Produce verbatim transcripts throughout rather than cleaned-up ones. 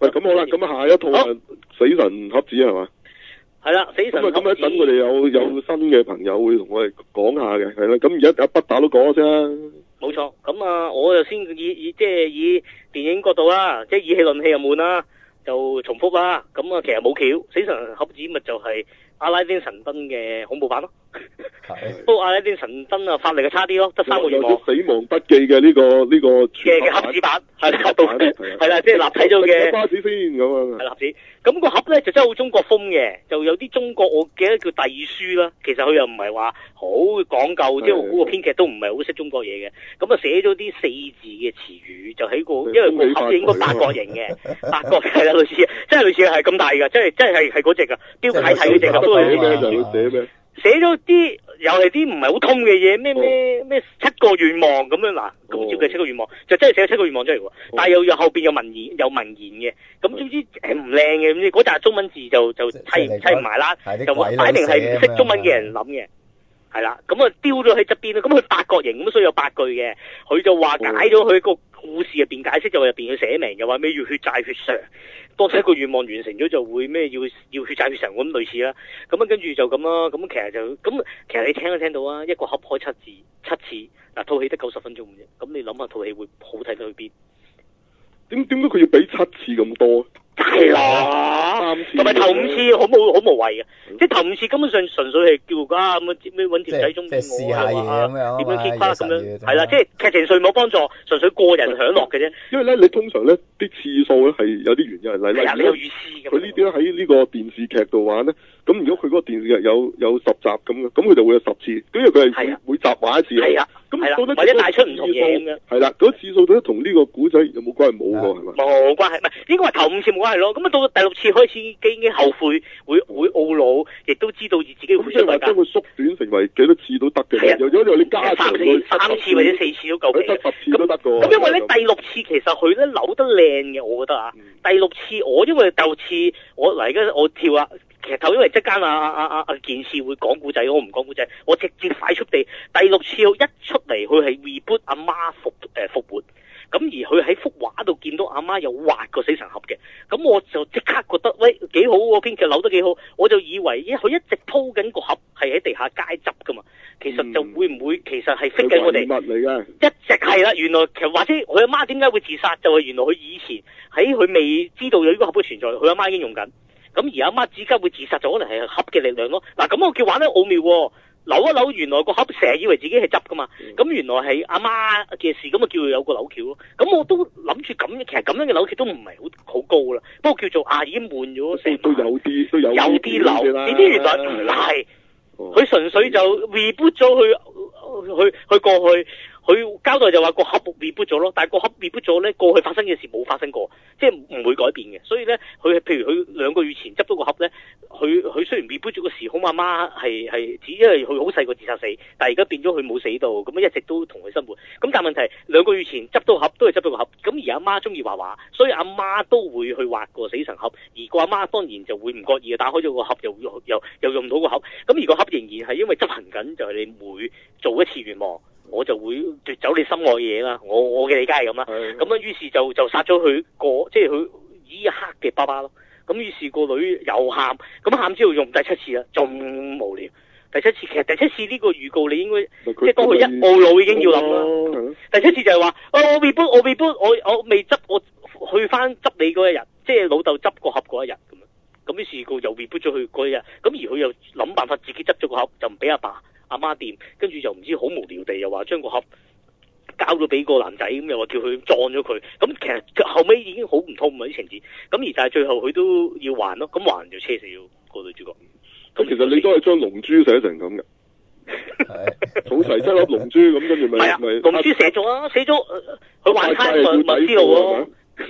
喂，咁好啦，咁下一套啊，死神盒子係嘛？ 係啦，死神盒子。 咁啊，咁等我哋有有新嘅朋友會同我哋講下嘅，係啦。咁而家阿北打都講咗先啦。 冇錯，咁啊，我就先以以即係以電影角度啦，即係以戲論戲又悶啦，就重複啦。咁啊，其實冇橋，死神盒子咪就係阿拉丁神燈嘅恐怖版咯。不過阿拉丁神燈啊，法力就差啲咯，得三個願望。 死亡筆記嘅呢個呢個嘅嘅盒子版係啦，係啦，即係立體咗嘅巴士先咁啊。 係盒子，咁個盒咧就真係好中國風嘅，就有啲中國我記得叫隸書啦。其實佢又唔係話好講究，即係我估個編劇都唔係好識中國嘢嘅。咁啊寫咗啲四字嘅詞語，就喺個因為個盒子應該八角形嘅，八角係啦，類似，真係類似係咁大㗎，真係真係係嗰隻㗎，標楷體嗰隻㗎，都係咩就會寫咩？ 寫咗啲又係啲唔係好通嘅嘢，咩咩咩七個願望咁樣嗱，咁照嘅七個願望就真係寫咗七個願望出嚟喎，但係又又後邊有文言有文言嘅，咁總之誒唔靚嘅，咁嗰紮中文字就就砌砌唔埋啦，就擺明係唔識中文嘅人諗嘅，係啦，咁啊丟咗喺側邊啦，咁佢八角形咁，所以有八句嘅，佢就話解咗佢個故事入邊解釋，就話入邊佢寫明又話咩要血債血償。當一個願望完成咗就會咩要要血債血償咁類似啦，咁啊跟住就咁啦，咁其實就咁其實你聽都聽到啊，一個盒開七字七次，嗱套戲得九十分鐘啫，咁你諗下套戲會好睇到去邊？ 點點解佢要俾七次咁多？ 係啦，同埋頭五次好冇好無謂嘅，即係頭五次根本上純粹係叫啊咁咩揾條仔中意我啊，點樣 keep 翻咁樣，係啦，即係劇情上冇幫助，純粹個人享樂嘅啫。 因為咧，你通常咧啲次數咧係有啲原因係，例如你有意思佢呢啲咧喺呢個電視劇度玩咧，咁如果佢嗰個電視劇有有十集咁嘅，咁佢就會有十次，因為佢係每集玩一次。係啊，咁到底或者帶出唔同嘢咁樣。 係啦，嗰次數到底同呢個古仔有冇關係？冇㗎係嘛？ 冇關係，唔係應該話頭五次冇關係咯。咁啊到第六次開始已經後悔，會會懊惱，亦都知道自己會出代價。將佢縮短成為幾多次都得嘅。係啊，有咗你加三次、三次或者四次都夠嘅。 得十次都得㗎。 咁因為咧第六次其實佢咧扭得靚嘅，我覺得啊。第六次我因為第六次我嗱而家我跳啊。其實頭因為即間啊啊啊啊件事會講古仔，我唔講古仔，我直接快速地第六次一出嚟，佢係 reboot 阿媽復誒復活，咁而佢喺幅畫度見到阿媽有畫個死神盒嘅，咁我就即刻覺得喂幾好喎，編劇扭得幾好，我就以為佢一直鋪緊個盒係喺地下街執噶嘛，其實就會唔會其實係 fit 緊我哋物嚟嘅， 一直係啦，原來其實或者佢阿媽點解會自殺，就係原來佢以前喺佢未知道有呢個盒嘅存在，佢阿媽已經用緊。咁而阿媽之間會自殺，就可能係盒嘅力量咯。嗱，咁我叫玩得奧妙喎，扭一扭，原來個盒成日以為自己係執噶嘛。咁、嗯、原來係阿媽嘅事，咁啊叫佢有個扭橋咯。咁我都諗住咁，其實咁樣嘅扭橋都唔係好好高啦。不過叫做啊，已經悶咗成。都有啲，都有有啲扭。點知原來唔係，佢純粹就 reboot 咗去去去過去。佢交代就話個盒 reboot 咗咯，但係個盒 reboot 咗咧，過去發生嘅事冇發生過，即係唔會改變嘅。所以咧，佢譬如佢兩個月前執到個盒咧，佢佢雖然 reboot 咗個時空，阿媽係係只因為佢好細個自殺死，但係而家變咗佢冇死到，咁一直都同佢生活。咁但係問題兩個月前執到盒都係執到個盒，咁而阿媽中意畫畫，所以阿媽都會去畫個死神盒，而個阿媽當然就會唔覺意嘅打開咗個盒，又又又又用唔到個盒，咁而個盒仍然係因為執行緊，就係、是、你每做一次願望。我就會奪走你心愛嘅嘢啦，我我嘅理解係咁啦。咁啊，於是就就殺咗佢個，即係佢呢一刻嘅爸爸咯。咁於是個女又喊，咁喊之後用第七次啦，仲無聊。第七次其實第七次呢個預告你應該，即係當佢一懊惱已經要諗啦。第七次就係話，哦，我 reboot，我 reboot，我我未執，我去翻執你嗰一日，即係老豆執個盒嗰一日咁樣。咁於是個又 reboot 咗佢嗰一日，咁而佢又諗辦法自己執咗個盒，就唔俾阿爸。阿媽掂，跟住就唔知好無聊地又話將個盒交咗俾個男仔，咁又話叫佢撞咗佢。咁其實後尾已經好唔通啊啲情節。咁而但係最後佢都要還咯，咁還就車死咗個女主角。 咁其實你都係將龍珠寫成咁嘅，儲齊七粒龍珠咁，跟住咪咪龍珠寫咗啊，寫咗佢還翻咪咪知道咯。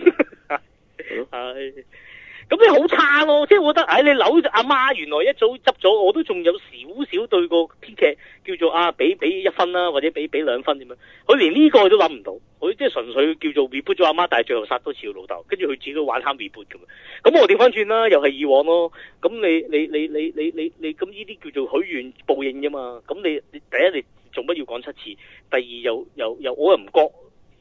係。咁你好差咯，即係我覺得，唉、哎，你扭阿媽原來一早執咗，我都仲有少少對個編劇叫做啊，俾俾一分啦，或者俾俾兩分點樣，佢連呢個都諗唔到，佢即係純粹叫做 reboot 咗阿媽，但係最後殺多次個老豆，跟住佢自己玩下 reboot 咁樣。咁我調翻轉啦，又係以往咯。咁你你你你你你你咁呢啲叫做許願報應啫嘛。咁你你第一你做乜要講七次？第二又又又我又唔覺。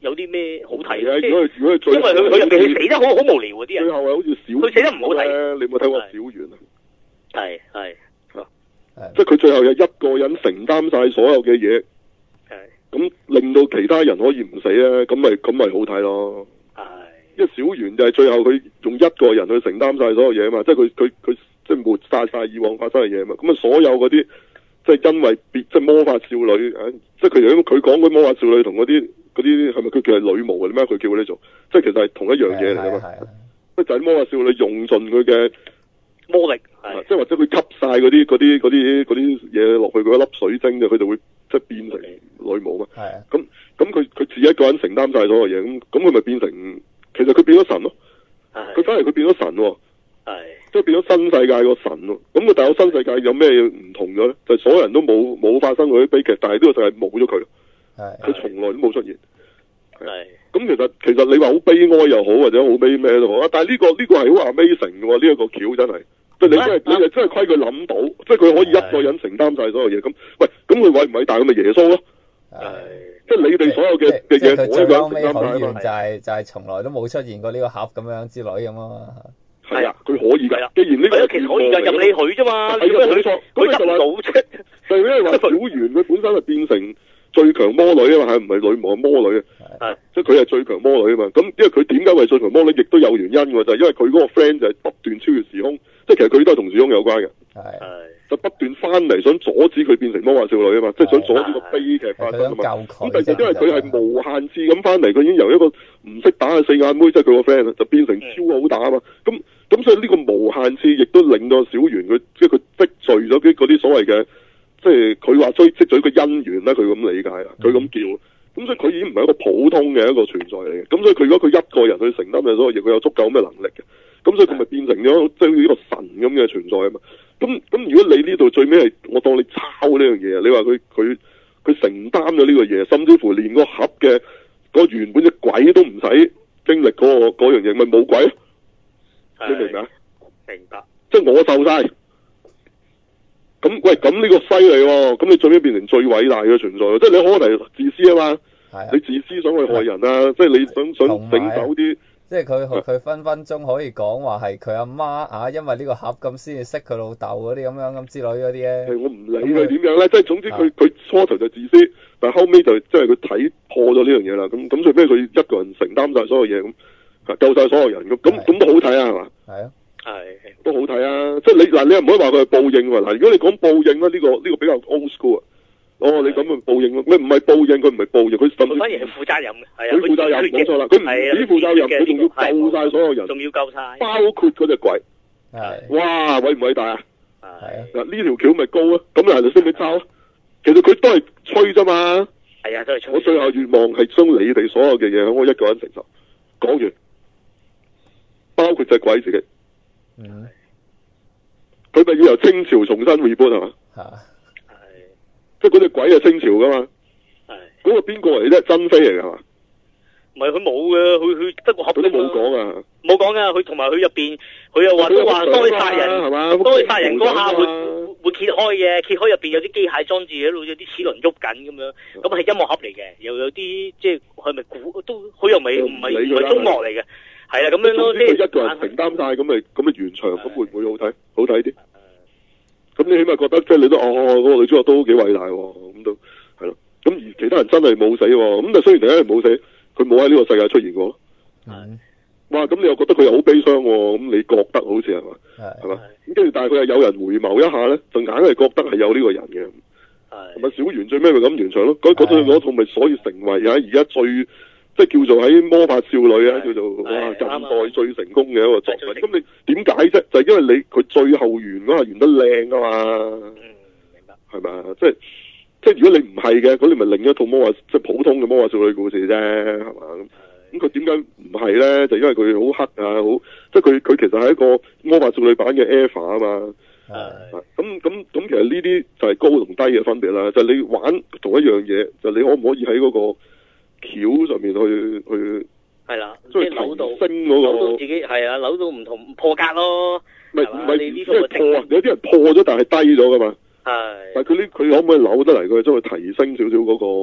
有啲咩好睇啊？如果如果最因為佢佢入邊佢死得好好無聊嗰啲人， 最後係好似小佢死得唔好睇。 你有冇睇過小圓啊？ 係係即係佢最後有一個人承擔晒所有嘅嘢，咁令到其他人可以唔死咧，咁咪咁咪好睇咯。係，因為小圓就係最後佢用一個人去承擔晒所有嘢啊嘛，即係佢佢佢即係抹殺晒以往發生嘅嘢啊嘛，咁啊所有嗰啲即係因為別即係魔法少女啊，即係佢如果佢講嗰魔法少女同嗰啲嗰啲係咪佢叫係女巫啊？點解佢叫佢哋做？即係其實係同一樣嘢嚟噶嘛，即係就係魔法少女用盡佢嘅魔力，即係或者佢吸晒嗰啲嗰啲嗰啲嗰啲嘢落去嗰一粒水晶嘅，佢就會即係變成女巫嘛。係啊。咁咁佢佢自己一個人承擔晒所有嘢，咁咁佢咪變成其實佢變咗神咯。係。佢反而佢變咗神喎。係。即係變咗新世界個神咯。咁佢但係個新世界有咩唔同咗咧？就係所有人都冇冇發生過啲悲劇，但係呢個就係冇咗佢。係。佢從來都冇出現。係。咁其實其實你話好悲哀又好，或者好悲咩都好啊，但係呢個呢個係好 amazing 嘅喎，呢一個橋真係。即係你真係你係真係虧佢諗到，即係佢可以一個人承擔晒所有嘢。咁喂，咁佢偉唔偉大？咁咪耶穌咯。係。即係你哋所有嘅嘅嘢，我一個人承擔晒啊嘛。就係就係從來都冇出現過呢個盒咁樣之類咁啊嘛。係啊，佢可以㗎。既然呢個其實可以㗎，任你許啫嘛。係啊，冇錯。佢就係啫。就係因為話小圓佢本身係變成最強魔女啊嘛，係唔係女巫魔女啊？係，即係佢係最強魔女啊嘛。咁因為佢點解為最強魔女，亦都有原因㗎，就係因為佢嗰個 friend 就係不斷超越時空，即係其實佢都係同時空有關嘅。係，就不斷翻嚟想阻止佢變成魔法少女啊嘛，即係想阻止個悲劇發生啊嘛。咁但係因為佢係無限次咁翻嚟，佢已經由一個唔識打嘅四眼妹，即係佢個 friend 就變成超好打啊嘛。咁咁所以呢個無限次亦都令到小圓佢即係佢積聚咗啲嗰啲所謂嘅。即係佢話追積咗一個姻緣啦，佢咁理解啊，佢咁叫，咁所以佢已經唔係一個普通嘅一個存在嚟嘅，咁所以佢如果佢一個人去承擔嘅所有嘢，佢有足夠咁嘅能力嘅，咁所以佢咪變成咗即係呢個神咁嘅存在啊嘛，咁咁如果你呢度最尾係我當你抄呢樣嘢，你話佢佢佢承擔咗呢個嘢，甚至乎連個盒嘅個原本嘅鬼都唔使經歷嗰、嗰個嗰樣嘢，咪冇鬼咯，你明唔明啊？明白，即係我受晒。咁喂，咁呢個犀利喎！咁你最尾變成最偉大嘅存在，即係你可能係自私啊嘛，你自私想去害人啊，即係你想想整走啲， 即係佢佢分分鐘可以講話係佢阿媽啊，因為呢個盒咁先至識佢老豆嗰啲咁樣咁之類嗰啲咧。係我唔理佢點樣咧，即係總之佢佢初頭就自私，但係後尾就即係佢睇破咗呢樣嘢啦。咁咁最尾佢一個人承擔晒所有嘢咁，救晒所有人咁，咁咁都好睇啊，係嘛？係啊。係都好睇啊！即係你嗱，你又唔可以話佢係報應喎。嗱，如果你講報應咧，呢、這個呢、這個比較 old school 啊。哦，你咁咪報應咯？佢唔係報應，佢唔係報應，佢甚至反而係負責任嘅。係啊，佢負責任冇錯啦。佢唔止負責任，佢仲要救晒所有人，仲要救晒，包括嗰隻鬼。係。哇！偉唔偉大啊？係啊。嗱，呢條橋咪高啊？咁又係你識唔識抄啊？其實佢都係吹啫嘛。係啊，都係吹。我最後願望係將你哋所有嘅嘢，我一個人承受。講完，包括隻鬼自己。嗯，佢咪要由清朝重新 reboot 係嘛？係，即係嗰隻鬼係清朝噶嘛？係，嗰個邊個嚟啫？珍妃嚟噶嘛？唔係，佢冇嘅，佢佢得個盒。佢都冇講啊，冇講噶，佢同埋佢入邊，佢又話都話當佢殺人係嘛？當佢殺人嗰下會會揭開嘅，揭開入邊有啲機械裝置喺度，有啲齒輪喐緊咁樣，咁係音樂盒嚟嘅，又有啲即係係咪古都，佢又未唔係唔係中樂嚟嘅。係啦，咁樣咯，即係佢一個人承擔晒，咁咪咁咪完場，咁會唔會好睇？好睇啲？咁你起碼覺得即係你都哦，嗰、嗰個女主角都幾偉大喎，咁都係咯。咁而其他人真係冇死，咁但係雖然第一人冇死，佢冇喺呢個世界出現過。係。哇！咁你又覺得佢又好悲傷喎？咁你覺得好似係嘛？係。係嘛？咁跟住但係佢又有人回眸一下咧，就硬係覺得係有呢個人嘅。係。咪小圓最尾咪咁完場咯？嗰嗰套嗰套咪所以成為啊而家最。即係叫做喺魔法少女啊，叫做哇近代最成功嘅一個作品。咁你點解啫？就係、是、因為你佢最後完嗰下完得靚啊嘛。嗯，明白。係咪？即係即係如果你唔係嘅，咁你咪另一套魔法即係普通嘅魔法少女故事啫，係嘛？咁咁佢點解唔係咧？就因為佢好黑啊，好即係佢佢其實係一個魔法少女版嘅 Eva 啊嘛。係。咁咁咁，其實呢啲就係高同低嘅分別啦。就係、你玩同一樣嘢，就係、你可唔可以喺嗰、嗰個橋上面去去係啦，即係扭到升嗰、那個，扭到自己係啊，扭到唔同破格咯。唔係唔係，即係破，有啲人破咗，但係低咗噶嘛。係。但係佢呢，佢可唔可以扭得嚟？佢將佢提升少少嗰個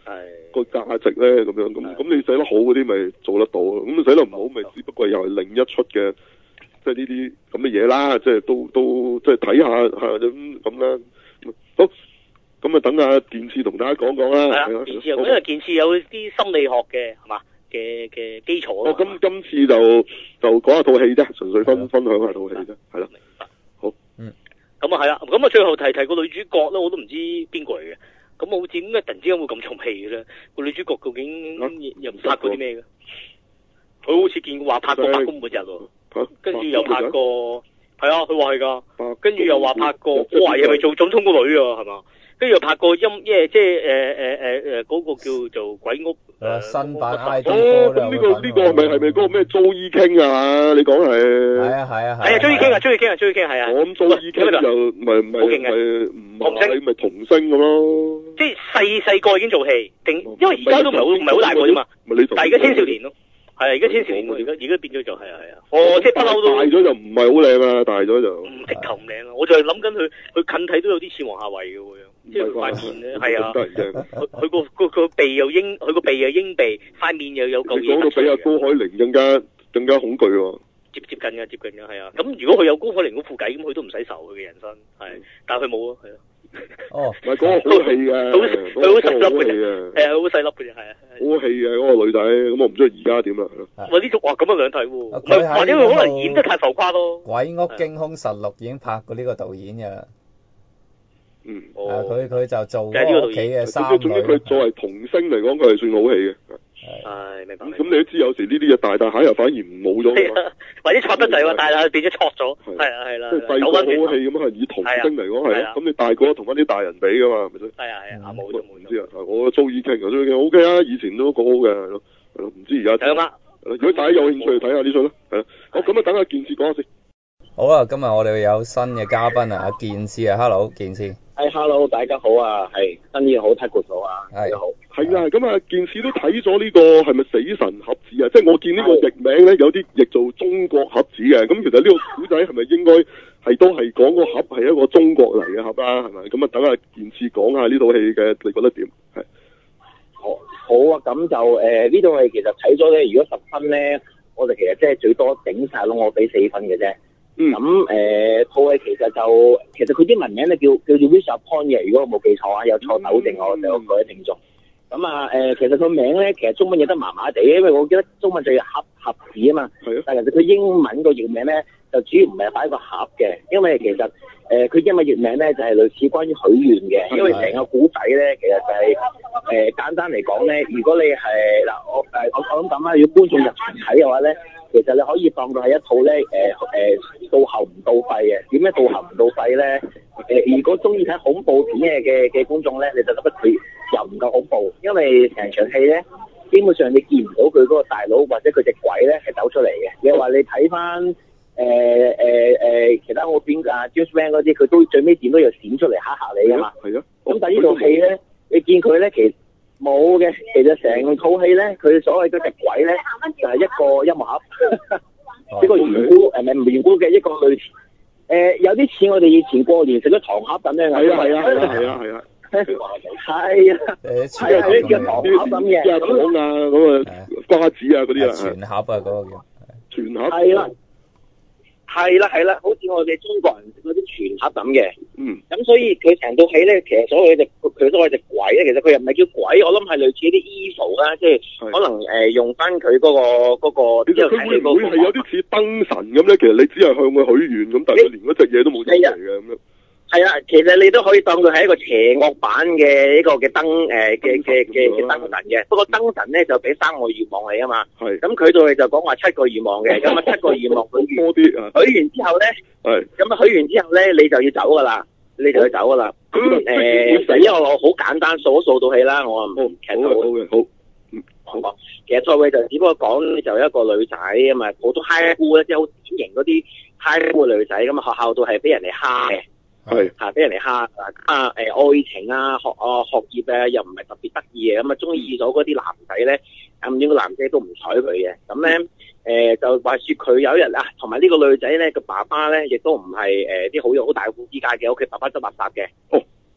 個價值咧咁樣咁咁你寫得好嗰啲咪做得到，咁你寫得唔好咪只不過又係另一出嘅，即係呢啲咁嘅嘢啦，即係都都即係睇下嚇咁咁啦。好，咁啊等下健次同大家講講啦。 係啊，健次因為健次有啲心理學嘅係嘛嘅嘅基礎。 哦，咁今次就就講下套戲啫，純粹分分享下套戲啫，係啦。明白。好。嗯。咁啊係啦，咁啊最後提提個女主角咧，我都唔知邊個嚟嘅。咁好似點解突然之間會咁重戲嘅咧？個女主角究竟又唔拍過啲咩嘅？佢好似見過話拍過《白宮末日》喎，跟住又拍過，係啊，佢話係㗎，跟住又話拍過，我懷疑係咪做總統個女啊？係嘛？跟住又拍過音，即係即係誒誒誒誒嗰個叫做鬼屋誒新版 I T 哦，咁呢個呢個係咪係咪嗰個咩 Joey King 啊？你講係？係啊係啊係。 係啊，Joey King 啊，Joey King 啊，Joey King 係啊。我諗 Joey King 就咪咪咪唔係咪童星咁咯？ 即係細細個已經做戲，定因為而家都唔係好唔係好大個啫嘛。但係而家青少年咯。係而家青少年，而家而家變咗就係啊係啊。哦，即係不嬲都。 大咗就唔係好靚啊，大咗就。 唔直頭唔靚啊！我就係諗緊佢，佢近睇都有啲似黃夏蕙嘅喎。即係塊面咧，係啊，佢佢個個個鼻又鷹，佢個鼻又鷹鼻，塊面又有嚿嘢。你講到比阿高海寧更加更加恐懼喎。接接近嘅，接近嘅，係啊。咁如果佢有高海寧嗰副計，咁佢都唔使愁佢嘅人生，係。但係佢冇咯，係啊。哦， 唔係嗰個好戲嘅， 佢好細粒嘅啫，係啊，好細粒嘅啫，係啊。好戲嘅嗰個女仔，咁我唔知佢而家點啦。 哇！呢種哇咁樣兩睇喎，或者佢可能演得太浮誇咯。 鬼屋驚兇實錄已經拍過呢個導演嘅。 嗯， 啊，佢佢就做屋企嘅三女。 總之佢作為童星嚟講，佢係算好戲嘅。 係，明白。 咁你都知有時呢啲嘢大大下又反而唔冇咗。 或者錯得滯喎，大大變咗錯咗。係啊，係啦。 即係細個好戲咁係以童星嚟講係咯。咁你大個同翻啲大人比噶嘛，係咪先？ 係啊係啊，冇唔知啊，我租耳傾啊，租耳傾 O K 啊，以前都好好嘅，係咯，係咯，唔知而家。 係啊。 如果大家有興趣睇下呢出啦，係啦。好，咁啊，等下健次講下先。 好啦，今日我哋有新嘅嘉賓啊，阿健次啊 ，Hello， 健次。 係、hey, Hello， 大家好啊，係新年好，睇過咗啊，大家好。 係啊，咁啊，健次都睇咗呢個係咪死神盒子啊？即係我見呢個譯名咧，有啲譯做中國盒子嘅。咁其實呢個古仔係咪應該係都係講個盒係一個中國嚟嘅盒啊？係咪？咁啊，等下健次講下呢套戲嘅，你覺得點？係。 好，好啊，咁就誒呢套戲其實睇咗咧，如果十分咧，我哋其實即係最多頂晒咯，我俾四分嘅啫。咁誒套戲其實就其實佢英文名咧叫叫做 Wish Upon 嘅，如果我冇記錯啊，有錯糾正我哋各位聽眾。咁啊誒，其實個名咧其實中文譯得麻麻地，因為我記得中文就係盒盒子啊嘛。係啊。但係其實佢英文個譯名咧就主要唔係擺個盒嘅，因為其實誒佢、呃、英文譯名咧就係、是、類似關於許願嘅，因為成個古仔咧其實就係、是、誒、呃、簡單嚟講咧，如果你係嗱我誒我我諗咁啦，如果觀眾入場睇嘅話咧。其實你可以當佢係一套咧，誒、呃、誒到喉唔到肺嘅。點解到喉唔到肺咧？誒、呃，如果中意睇恐怖片嘅嘅嘅觀眾咧，你就覺得佢又唔夠恐怖，因為成場戲咧，基本上你見唔到佢嗰個大佬或者佢隻鬼咧係走出嚟嘅。你話你睇翻誒誒誒其他我片啊 James Wan 嗰啲，佢都最尾點都要閃出嚟嚇嚇你㗎嘛。係啊。咁但係呢套戲咧，你見佢咧其實冇嘅，其實成套戲咧，佢所謂嗰隻鬼咧，就係、是、一個音樂盒，一個圓咕誒，唔係唔圓咕嘅一個類似，誒、呃、有啲似我哋以前過年食咗糖盒咁樣嘅。係啊係啊係啊係啊係啊，係啊，係啊啲叫糖盒咁嘅，即係糖啊咁啊瓜子啊嗰啲啊， 全盒啊嗰個叫， 全盒。 係啦。係啦係啦，好似我哋中國人食嗰啲全盒咁嘅。嗯。咁所以佢成套戲咧，其實所謂隻佢所謂隻鬼咧，其實佢又唔係叫鬼，我諗係類似啲 evil 啦，即係可能誒、呃、用翻佢嗰個嗰個。其實佢會唔會係有啲似燈神咁咧？其實你只係向佢許願咁，但係佢連嗰隻嘢都冇出嚟嘅咁樣。係啊，其實你都可以當佢係一個邪惡版嘅一個嘅燈誒嘅嘅嘅嘅燈神嘅。不過燈神咧就俾三個願望你啊嘛。係。咁佢度就講話七個願望嘅，咁啊七個願望許多啲啊。許完之後咧，係。咁啊許完之後咧，你就要走噶啦，你就要走噶啦。咁誒，就因為我好簡單數一數到戲啦，我唔劇透。好嘅，好。嗯，好。其實套戲就只不過講就一個女仔啊嘛，好多 high school 咧，即係好典型嗰啲 high school 嘅女仔咁啊，學校度係俾人哋蝦嘅。係吓俾人哋蝦啊！誒，愛情啊，學啊學業啊，又唔係特別得意嘅，咁啊中意咗嗰啲男仔咧，咁點個男仔都唔睬佢嘅，咁咧誒就話說佢有一日啊，同埋呢個女仔咧個爸爸咧，亦都唔係誒啲好有好大戶之家嘅屋企，爸爸執垃圾嘅。哦，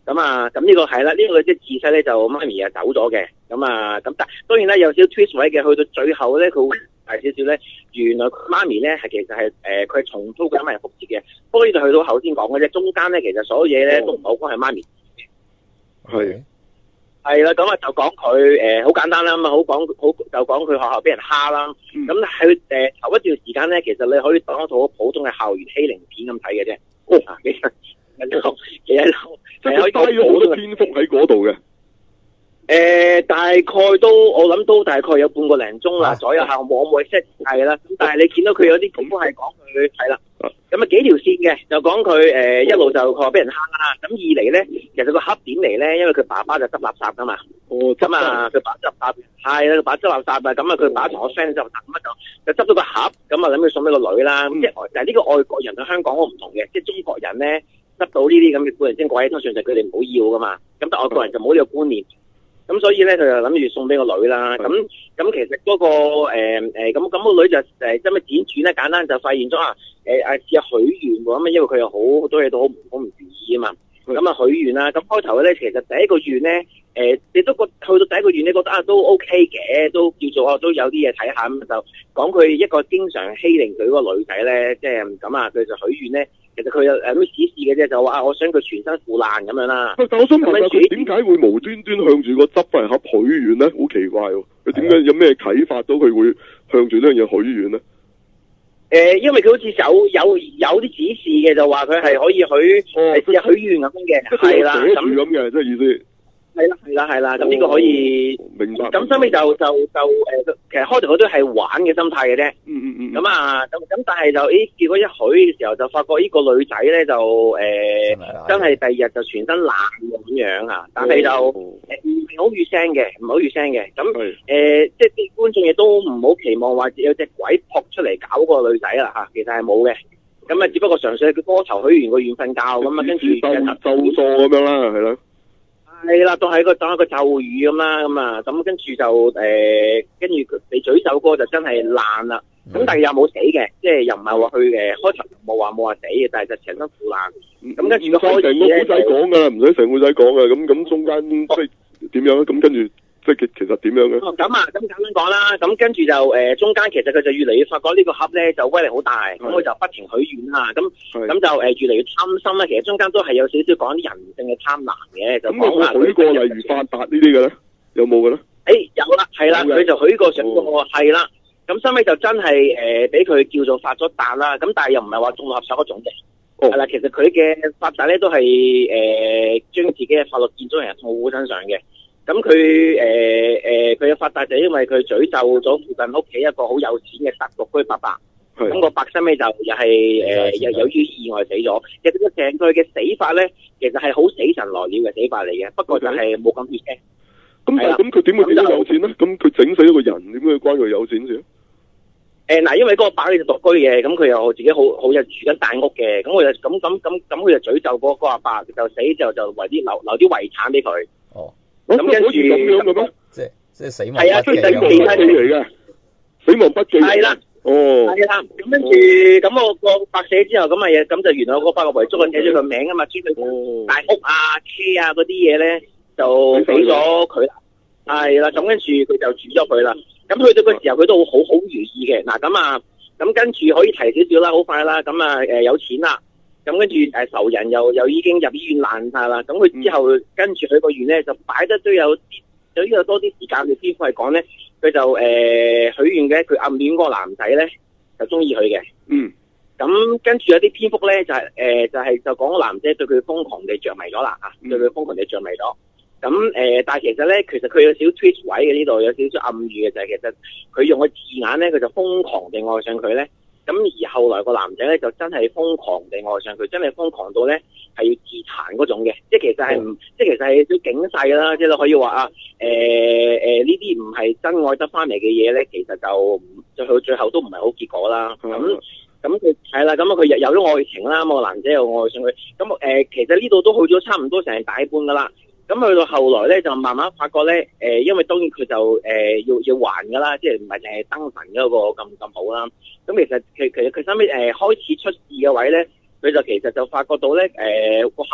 咁啊，咁呢個係啦，呢、這個即係自細咧就媽咪啊走咗嘅，咁啊，咁但當然啦有少少 twist 位嘅，去到最後咧佢會大少少咧，原來媽咪咧係其實係誒佢係重蹈佢媽咪覆轍嘅，不過呢度去到後先講嘅啫，中間咧其實所有嘢咧都唔係好關係媽咪。 係。 係啦，咁啊就講佢誒好簡單啦，咁啊好講好就講佢學校俾人蝦啦，咁喺誒頭一段時間咧，其實你可以當一套好普通嘅校園欺凌片咁睇嘅啫。哦，啊，其實其實即係佢帶咗好多篇幅喺嗰度嘅。 誒、呃，大概都我諗都大概有半個零鐘啦左右下，我冇 set 係啦。咁但係你見到佢有啲咁都係講佢係啦。咁啊幾條線嘅，就講佢誒一路就佢話俾人蝦啦。咁二嚟咧，其實個盒點嚟咧？因為佢爸爸就執垃圾噶嘛。哦，咁啊，佢爸執垃圾係啦，佢爸執垃圾啊。咁啊，佢爸同我 friend 就咁啊就就執咗個盒，咁啊諗住送俾個女啦。咁即係但係呢個外國人喺香港好唔同嘅，即係中國人咧執到呢啲咁嘅古靈精怪，通常就佢哋唔好要噶嘛。咁但係外國人就冇呢個觀念。咁所以咧，佢就諗住送俾個女啦。咁咁其實嗰、那個誒誒咁咁個女就誒即係咩輾轉咧，簡單就發現咗啊誒啊試下許願喎。咁啊因為佢又好好多嘢都好唔好唔如意啊嘛。咁啊許願啦。咁開頭咧，其實第一個願咧誒，你都覺去到第一個願，你覺得啊都 OK 嘅，都叫做啊都有啲嘢睇下咁，就講佢一個經常欺凌佢嗰個女仔咧，即係咁啊，佢就許願咧。其實佢有誒咩指示嘅啫，就話我想佢全身腐爛咁樣啦。 但我想問下佢點解會無端端向住個執飯盒許願咧？好奇怪喎！佢點解有咩啟發到佢會向住呢樣嘢許願咧？ 誒、呃，因為佢好似有有有啲指示嘅，就話佢係可以許係即係許願咁嘅，係啦咁咁嘅，即係意思。 係啦，係啦，係啦，咁呢個可以明白。 咁收尾就就就誒、呃，其實開頭佢都係玩嘅心態嘅啫。 嗯嗯嗯。 咁啊，咁咁但係就誒，結果一許嘅時候就發覺呢個女仔咧就誒，真係第二日就全身爛咁樣啊！但係就誒唔係好血腥嘅，唔係好血腥嘅。咁誒、呃，即係啲觀眾亦都唔好期望話有隻鬼撲出嚟搞個女仔啦嚇，其實係冇嘅。咁啊，只不過純粹佢多頭許完個願瞓覺咁啊，跟住就就錯咁樣啦，係啦。 係啦，當係個當係個咒語咁啦，咁啊，咁跟住就誒，跟住你詛咒嗰個就真係爛啦。咁、嗯、但係又冇死嘅，即係又唔係話佢誒開頭冇話冇話死嘅，但係就成身腐爛。咁、嗯、跟住個開始咧， 唔使成個古仔講噶啦，唔使成個古仔講噶。咁咁中間即係點樣咧？咁跟住即係其實點樣嘅？ 咁啊，咁簡單講啦。咁跟住就誒、呃、中間其實佢就越嚟越發覺呢個盒咧就威力好大，咁佢就不停許願啦。咁咁就誒越嚟越貪心啦。其實中間都係有少少講啲人性嘅貪婪嘅，就講下許過例如發達呢啲嘅咧，有冇嘅咧？ 誒有啦，係啦，佢就許過上個係啦。咁收尾就真係誒俾佢叫做發咗達啦。咁但係又唔係話中六合彩嗰種嘅。係啦，其實佢嘅發達咧都係誒將自己嘅法律建咗人套喺身上嘅。咁佢誒誒佢嘅發達就因為佢詛咒咗附近屋企一個好有錢嘅特獨居伯伯。咁個伯收尾就又係誒又由於意外死咗。其實成佢嘅死法咧，其實係好死神來了嘅死法嚟嘅，不過就係冇咁血腥。 咁但係咁佢點會變咗有錢咧？咁佢整死一個人，點解關佢有錢事？ 誒嗱，因為嗰個伯咧就獨居嘅，咁佢又自己好好有住緊大屋嘅，咁佢就咁咁咁咁佢就詛咒嗰個阿伯就死之後就為啲留留啲遺產俾佢。哦，咁跟住咁樣嘅咩？即係即係死亡係啊，即係死亡筆記嚟嘅，死亡筆記係啦。哦，係啦，咁跟住咁我個伯死之後咁啊嘢，咁就原來嗰個伯個遺囑寫咗個名啊嘛，將佢大屋啊、車啊嗰啲嘢咧就俾咗佢啦。係啦，咁跟住佢就煮咗佢啦。咁去到個時候，佢都好好如意嘅。嗱，咁啊，咁跟住可以提少少啦，好快啦。咁啊，誒有錢啦。咁跟住誒仇人又又已經入醫院爛晒啦。咁佢之後、嗯、跟住佢個願咧，就擺得都有啲，有呢個多啲時間嘅篇幅係講咧，佢就誒、呃、許願嘅，佢暗戀嗰個男仔咧就中意佢嘅。嗯。咁跟住有啲篇幅咧就係、是、誒、呃、就係、是、就講個男仔對佢瘋狂地着迷咗啦，啊、嗯，對佢瘋狂地着迷咗。咁誒、呃，但係其實咧，其實佢有少少 twist 位嘅，呢度有少少暗喻嘅，就係、是、其實佢用個字眼咧，佢就瘋狂地愛上佢咧。咁而後來個男仔咧就真係瘋狂地愛上佢，真係瘋狂到咧係要自殘嗰種嘅，即係其實係唔、嗯，即係其實係啲警世啦，即係可以話啊，誒誒呢啲唔係真愛得翻嚟嘅嘢咧，其實就最後最後都唔係好結果啦。咁咁佢係啦，咁啊佢有咗愛情啦，咁、那個男仔又愛上佢，咁誒、呃、其實呢度都去咗差唔多成大半噶啦。咁去到後來咧，就慢慢發覺咧，誒、呃，因為當然佢就誒、呃、要要還噶啦，即係唔係淨係燈神嗰個咁咁好啦。咁其實其其實佢收尾誒開始出事嘅位咧，佢就其實就發覺到咧，誒、呃、個盒咧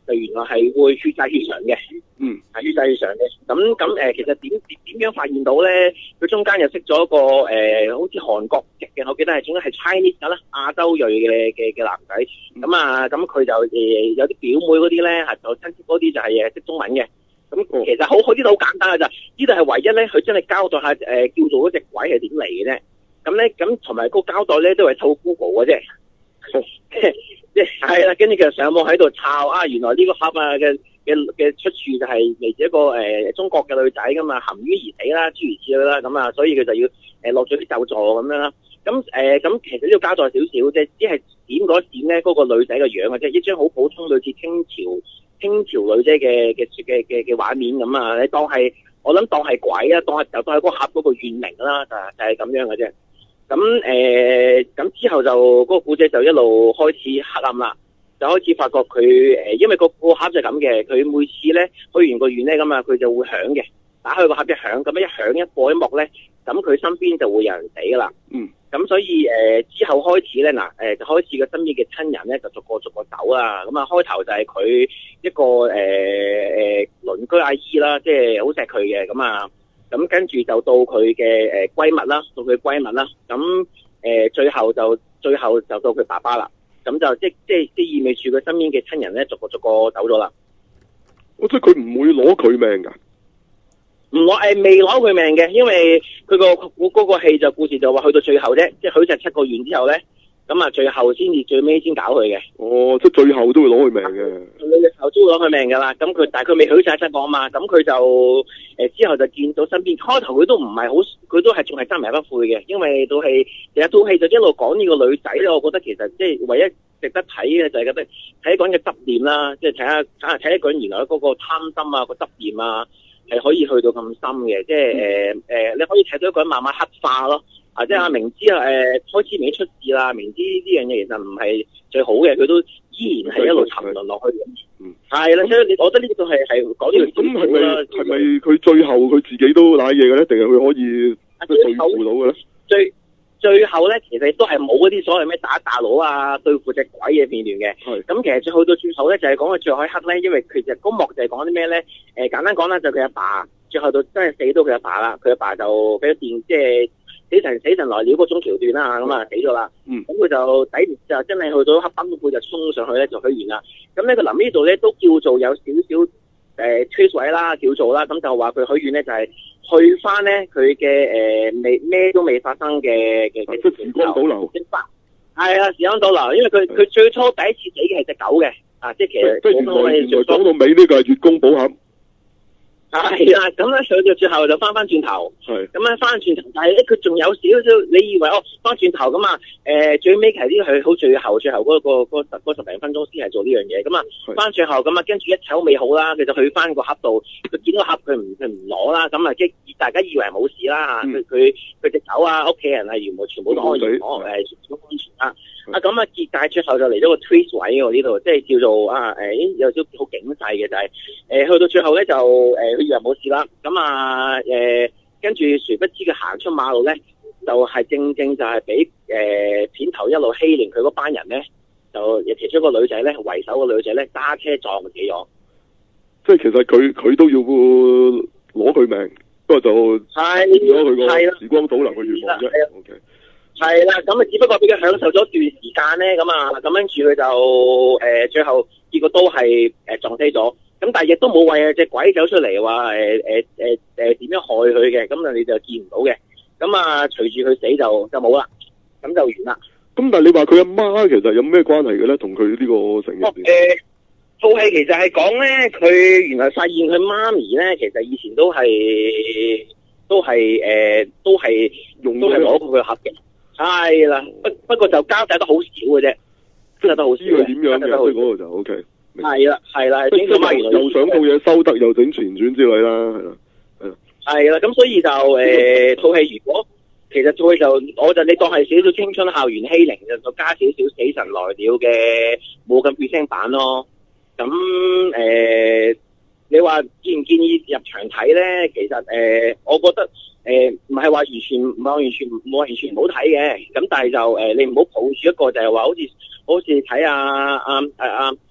就原來係會血債血償嘅。 嗯， 係血債血償嘅。咁咁誒，其實點點點樣發現到咧？佢中間又識咗一個誒、呃，好似韓國籍嘅，我記得係總之係 Chinese 㗎啦，亞洲裔嘅嘅嘅男仔。咁啊，咁佢就誒、呃、有啲表妹嗰啲咧，係就親戚嗰啲就係誒識中文嘅。咁其實好好啲都好簡單㗎咋，呢度係唯一咧，佢真係交代下誒、呃、叫做嗰隻鬼係點嚟嘅啫。咁咧，咁同埋個交代咧都係透 Google 嘅啫。即係係啦，跟住就上網喺度抄啊，原來呢個盒啊嘅嘅嘅出處就係嚟自一個誒、呃、中國嘅女仔㗎嘛，含冤而死啦，諸如此類啦，咁啊，所以佢就要誒落咗啲咒詛咁樣啦。咁誒咁其實呢個交代少少啫，只係點嗰點咧嗰個女仔嘅樣嘅啫，一張好普通類似清朝清朝女仔嘅嘅嘅嘅嘅畫面咁啊，你當係我諗當係鬼啊，當係就當係嗰個盒嗰個怨靈啦，就就係咁樣嘅啫。咁誒咁之後就嗰、嗰個故仔就一路開始黑暗啦，就開始發覺佢誒，因為個個盒就係咁嘅，佢每次咧去完個願咧咁啊，佢就會響嘅，打開個盒一響，咁一響一播一幕咧，咁佢身邊就會有人死噶啦。嗯。咁所以誒、呃、之後開始咧嗱誒就開始個身邊嘅親人咧就逐個逐個走啦。咁啊開頭就係佢一個誒誒鄰居阿姨啦，即係好錫佢嘅咁啊。咁跟住就到佢嘅誒閨蜜啦，到佢閨蜜啦。咁誒、呃、最後就最後就到佢爸爸啦。咁就即即即意味住佢身邊嘅親人咧，逐個逐個走咗啦。 我即係佢唔會攞佢命㗎。 唔攞誒，未攞佢命嘅，因為佢個嗰個戲就故事就話去到最後啫，即係許就七個願之後咧，咁啊最後先至最尾先搞佢嘅。哦， 即係最後都會攞佢命嘅。 最後都會攞佢命噶啦，咁佢但係佢未許晒七個啊嘛，咁佢就誒、呃、之後就見到身邊開頭佢都唔係好，佢都係仲係執迷不悔嘅，因為套戲其實套戲就一路講呢個女仔咧，我覺得其實即係唯一值得睇嘅就係覺得睇一個人嘅執念啦，即係睇下睇下睇一個人原來嗰個貪心啊，個執念啊。係可以去到咁深嘅，即係誒誒，你可以睇到一個人慢慢黑化咯。啊，即係明知啊誒、呃、開始明知出事啦，明知呢樣嘢其實唔係最好嘅，佢都依然係一路沉淪落去嘅。嗯，係啦，所以你我覺得呢個係係講呢個咁係咪係咪佢最後佢自己都瀨嘢嘅咧？定係佢可以對付到嘅咧？ 最最後咧，其實都係冇嗰啲所謂咩打大佬啊、對付隻鬼嘅片段嘅。係。咁其實最去到最後咧，就係講佢最後一刻咧，因為其實嗰幕就係講啲咩咧？誒、呃、簡單講啦，就佢阿爸最後到真係死到佢阿爸啦。佢阿爸就俾咗電，即係死神死神來了嗰種橋段啦。咁啊死咗啦。嗯。咁佢就抵就真係去到黑崩潰就衝上去咧，就許願啦。咁呢個臨呢度咧都叫做有少少。誒 twist 位啦，叫做啦，咁就話佢許願咧就係去翻咧佢嘅誒未咩都未發生嘅嘅嘅時光倒流， 係啊，時光倒流，因為佢佢最初第一次死嘅係隻狗嘅，啊，即係其實即係原來原來講到尾呢個係月宮寶盒。 係啊，咁咧上到最後就翻翻轉頭，係咁咧翻轉頭，但係咧佢仲有少少，你以為哦翻轉頭咁啊？誒、呃、最尾其實呢個係好最後最後嗰、嗰個嗰嗰十零分鐘先係做呢樣嘢，咁啊翻最後咁啊，跟住一切都美好啦，佢就去翻個盒度，佢見到盒佢唔佢唔攞啦，咁啊即係大家以為冇事啦嚇，佢佢佢隻狗啊屋企人啊全部全部都安全，誒全部安全啦。啊咁啊結界最後就嚟咗個 twist 位喎呢度，即係叫做啊誒、呃、有少少好警世嘅就係、是、誒、呃、去到最後咧就誒。呃佢以為冇事啦，咁啊誒，跟住殊不知佢行出馬路咧，就係、是、正正就係俾誒片頭一路欺凌佢嗰班人咧，就其中一個女仔咧，為首個女仔咧揸車撞死咗。 即係其實佢佢都要攞佢命，不過就係咗佢個時光倒流嘅願望啫。OK， 係啦，咁啊只不過俾佢享受咗段時間咧，咁啊咁跟住佢就誒、呃、最後結果都係誒、呃、撞死咗。咁但係亦都冇為隻鬼走出嚟話誒誒誒誒點樣害佢嘅，咁啊你就見唔到嘅。咁啊隨住佢死就就冇啦，咁就完啦。 咁但係你話佢阿媽其實有咩關係嘅咧？同佢呢個成員？ 誒，套戲其實係講咧，佢原來發現佢媽咪咧，其實以前都係都係誒、呃、都係用都係攞過佢盒嘅。係啦，不不過就交代得好少嘅啫，交代得好少嘅。知佢點樣嘅？即係嗰個就 O K。係啦，係啦，整咗媽原來又想到嘢收得，又整前傳之類啦，係啦，係啦。 係啦，咁所以就誒套戲如果其實套戲就我就你當係少少青春校園欺凌，就加少少死神來了嘅冇咁血腥版咯。咁誒、呃，你話建唔建議入場睇咧？其實誒、呃，我覺得誒唔係話完全唔係完全冇完全唔好睇嘅。咁但係就誒、呃，你唔好抱住一個就係話好似好似睇阿阿阿阿。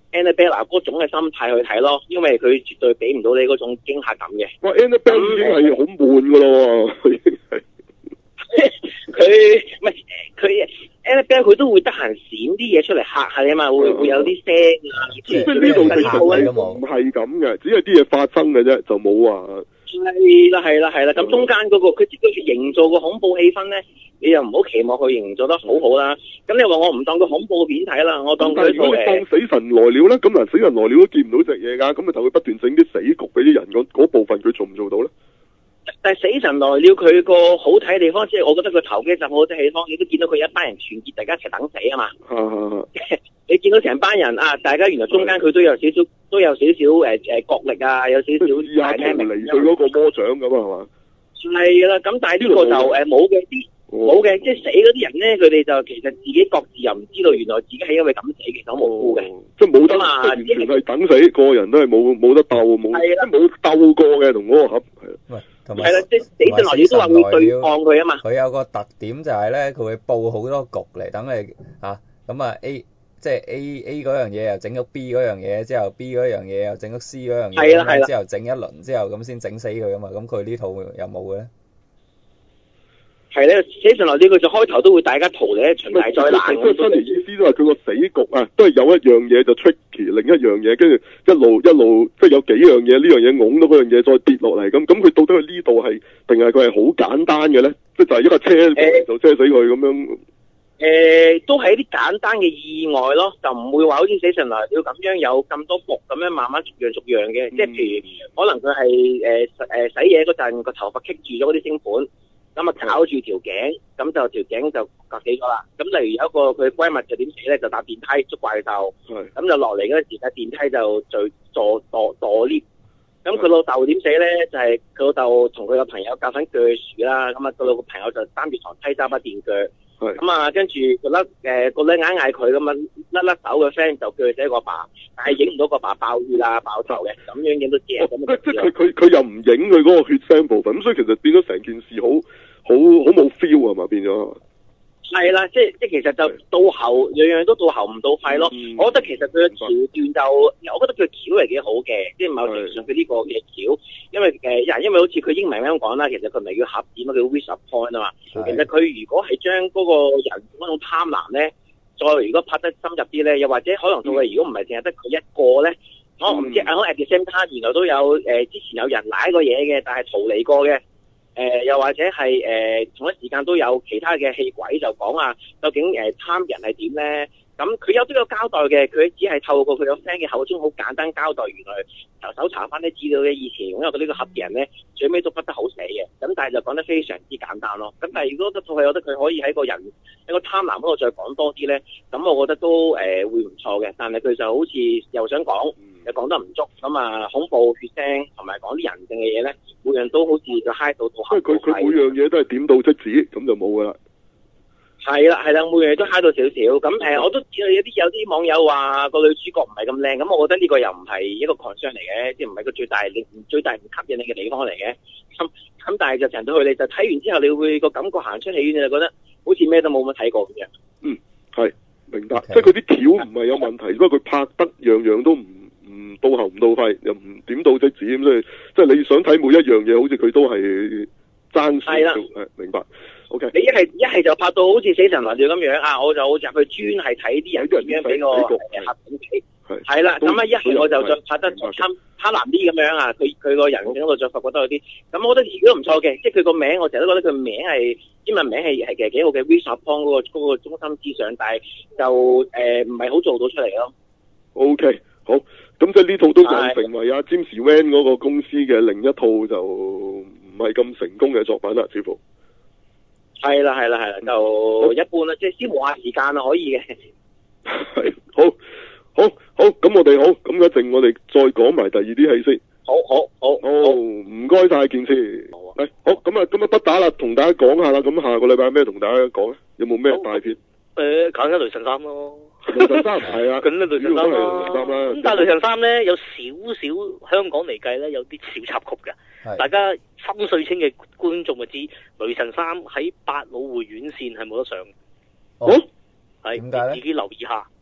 Annabella 嗰種嘅心態去睇咯，因為佢絕對俾唔到你嗰種驚嚇感嘅。 哇 Annabella 已經係好悶噶咯喎，已經係。 佢唔係佢 Annabella 佢都會得閒閃啲嘢出嚟嚇下你啊嘛，會會有啲聲啊。 即係呢度呢度唔係咁嘅，只係啲嘢發生嘅啫，就冇話。 係啦係啦係啦，咁中間嗰個佢只佢營造個恐怖氣氛咧，你又唔好期望佢營造得好好啦。咁你話我唔當佢恐怖片睇啦，我當佢如果你當死神來了咧，咁嗱死神來了都見唔到隻嘢㗎，咁咪就會不斷整啲死局俾啲人，嗰嗰部分佢做唔做到咧？ 但係死神來了佢個好睇嘅地方，即係我覺得佢頭幾集好睇嘅地方，你都見到佢一班人團結，大家一齊等死啊嘛。 啊你見到成班人啊，大家原來中間佢都有少少都有少少誒誒角力啊，有少少大聽明離佢嗰個魔掌咁啊，係嘛？ 係啦，咁但係呢個就誒冇嘅，啲冇嘅，即係死嗰啲人咧，佢哋就其實自己各自又唔知道，原來自己係因為咁死，其實無辜嘅。即係冇得嘛， 完全係等死，個人都係冇冇得鬥，冇即係冇鬥過嘅同嗰個盒係。 係啦，即係死神來了都話會對抗佢啊嘛。 佢有個特點就係咧，佢會佈好多局嚟等你嚇，咁啊 A 即係 A A 嗰樣嘢又整咗 B 嗰樣嘢，之後 B 嗰樣嘢又整咗 C 嗰樣嘢，之後整一輪之後咁先整死佢啊嘛。咁佢呢套有冇嘅咧？ 係咧，死神來了佢就開頭都會大家逃離一場大災難。 即係新嚟意思都係佢個死局啊，都係有一樣嘢就 tricky，另一樣嘢跟住一路一路即係有幾樣嘢，呢樣嘢拱到嗰樣嘢再跌落嚟，咁咁佢到底佢呢度係定係佢係好簡單嘅咧？即係就係一個車就車死佢咁樣。誒、 呃，都係一啲簡單嘅意外咯，就唔會話好似死神來了咁樣有咁多局咁樣慢慢逐樣逐樣嘅，嗯、即係譬如可能佢係誒誒洗嘢嗰陣個頭髮棘住咗嗰啲星盤。咁啊，搞住條頸，咁就條頸就夾死咗啦。咁例如有一個佢閨蜜就點死咧，就搭電梯捉怪獸，咁就落嚟嗰陣時嘅電梯就就坐墮墮 lift。咁佢老豆點死咧？就係佢老豆同佢個朋友夾份鋸樹啦。咁啊，佢老個朋友就擔住床梯揸把電鋸。咁啊，跟住個甩誒個女嗌嗌佢咁啊，甩甩手嘅 friend 就鋸死個爸，但係影唔到個爸爆血啊爆頭嘅，咁樣影到正咁。 即係佢佢佢又唔影佢嗰個血腥部分，咁所以其實變咗成件事好好好冇 feel 啊嘛，變咗。係啦，即係即係其實就到喉，樣樣都到喉唔到肺咯。嗯、我覺得其實佢嘅橋段就，我覺得佢橋係幾好嘅，即係某程度上佢呢個嘅橋，因為誒、呃，因為好似佢英文咁講啦，其實佢唔係叫盒點啊，叫 wish upon 啊嘛。其實佢如果係將嗰個人嗰種貪婪咧，再如果拍得深入啲咧，又或者可能到佢如果唔係淨係得佢一個咧，我唔、嗯、知啊，可能 at the same time 原來都有誒、呃，之前有人舐過嘢嘅，但係逃離過嘅。誒、呃、又或者係誒、呃、同一時間都有其他嘅戲軌就講啊，究竟誒貪、呃、人係點咧？咁佢有都有交代嘅，佢只係透過佢個 friend 嘅口中好簡單交代，原來由搜查翻啲資料嘅以前擁有佢呢個盒嘅人咧，最尾都不得好死嘅。咁但係就講得非常之簡單咯。咁但係如果得套戲，我覺得佢可以喺個人喺個貪婪嗰度再講多啲咧，咁我覺得都誒、呃、會唔錯嘅。但係佢就好似又想講，又講得唔足。咁啊恐怖血腥同埋講啲人性嘅嘢咧，每樣都好似就嗨到到。 因為佢佢每樣嘢都係點到即止，咁就冇噶啦。 係啦係啦，每樣嘢都嗨到少少。咁誒、呃，我都知道有啲有啲網友話個女主角唔係咁靚，咁我覺得呢個又唔係一個 concern 嚟嘅，即係唔係個最大你最大唔吸引你嘅地方嚟嘅。咁咁但係就成到去你就睇完之後，你會個感覺行出戲院你就覺得好似咩都冇乜睇過咁樣。 嗯，係明白，即係佢啲橋唔係有問題，不過佢拍得樣樣都唔唔到喉唔到肺，又唔點到即止咁，所以即係你想睇每一樣嘢，好似佢都係爭少少。係明白。Okay. 你一係一係就拍到好似死神來了咁樣啊，我就入去專係睇啲人點樣俾個誒核整起，係啦，咁啊一係我就再拍得貪貪婪啲咁樣啊，佢佢個人整嗰度再發覺得有啲，咁我覺得而家都唔錯嘅，即係佢個名我成日都覺得佢名係英文名係係其實幾好嘅 wish upon 嗰個嗰個中心思想，但係就誒唔係好做到出嚟咯。 O、okay, K 好，咁即係呢套都就成為阿 James Wan 嗰個公司嘅另一套就唔係咁成功嘅作品啦，似乎。 係啦係啦係啦，就一般啦，即係消磨下時間啊，可以嘅。 係，好，好，好，咁我哋好，咁一陣我哋再講埋第二啲戲先。 好好好， 好，唔該晒件事。好啊，好，咁啊，咁啊，不打啦，同大家講下啦。咁下個禮拜有咩同大家講咧？有冇咩大片？ 誒，講緊雷神三咯。 雷神三係啊， 咁咧雷神三啦。咁但係雷神三咧有少少香港嚟計咧有啲小插曲嘅。大家心水清嘅觀眾就知雷神三喺百老匯院線係冇得上。 哦， 係，你自己留意下。